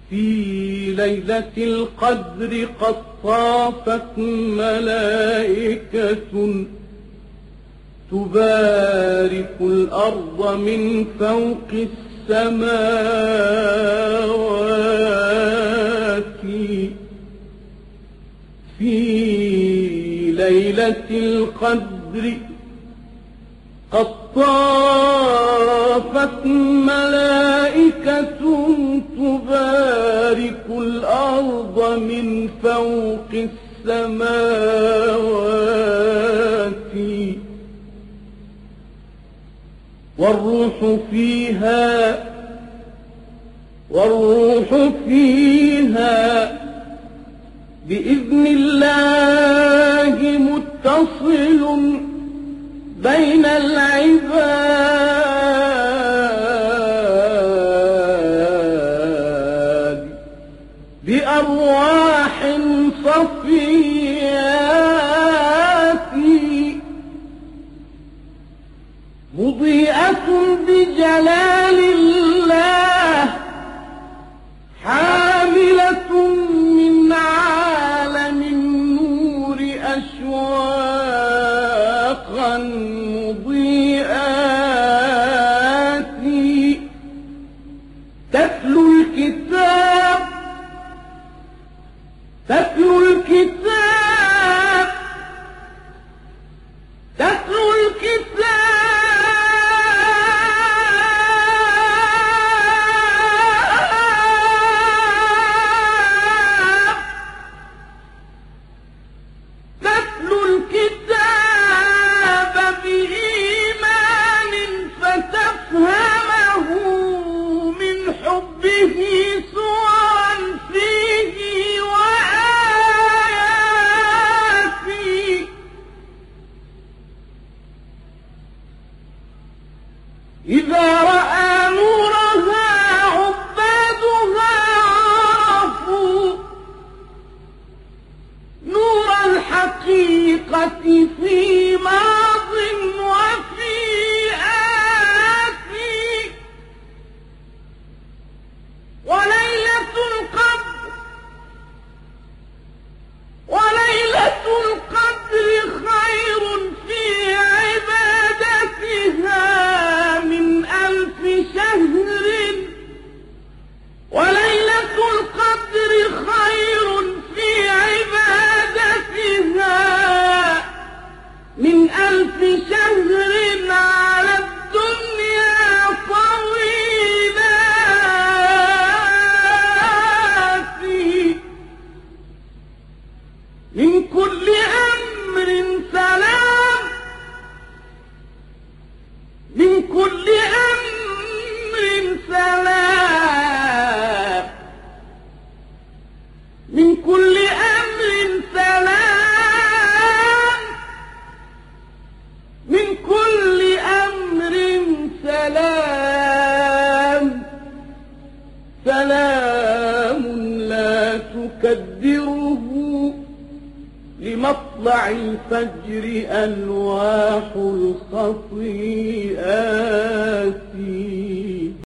في ليلة القدر قد طافت ملائكة تبارك الأرض من فوق السماوات. في ليلة القدر قد طافت ملائكة تبارك الأرض من فوق السماوات والروح فيها بإذن الله متصل بين العباد بأرواح صفيات مضيئة بجلال الله حاملة من عالم النور أشواقا مضيئات تتلو الكتاب بإيمان فتفهمه من حبه صورا فيه وآيات إذا رأى نورها عبادها عرفوا نور الحقيقة في ماض وفي آت وليلة القدر خير في عبادتها من ألف شهر وليلة القدر خير في عبادتها من ألف شهر على الدنيا طويلات من كل أمر سلام من كل أمر سلام من كل أمر سلام من كل أمر سلام سلام لا تكدره لمطلع الفجر ألواح الخطيئات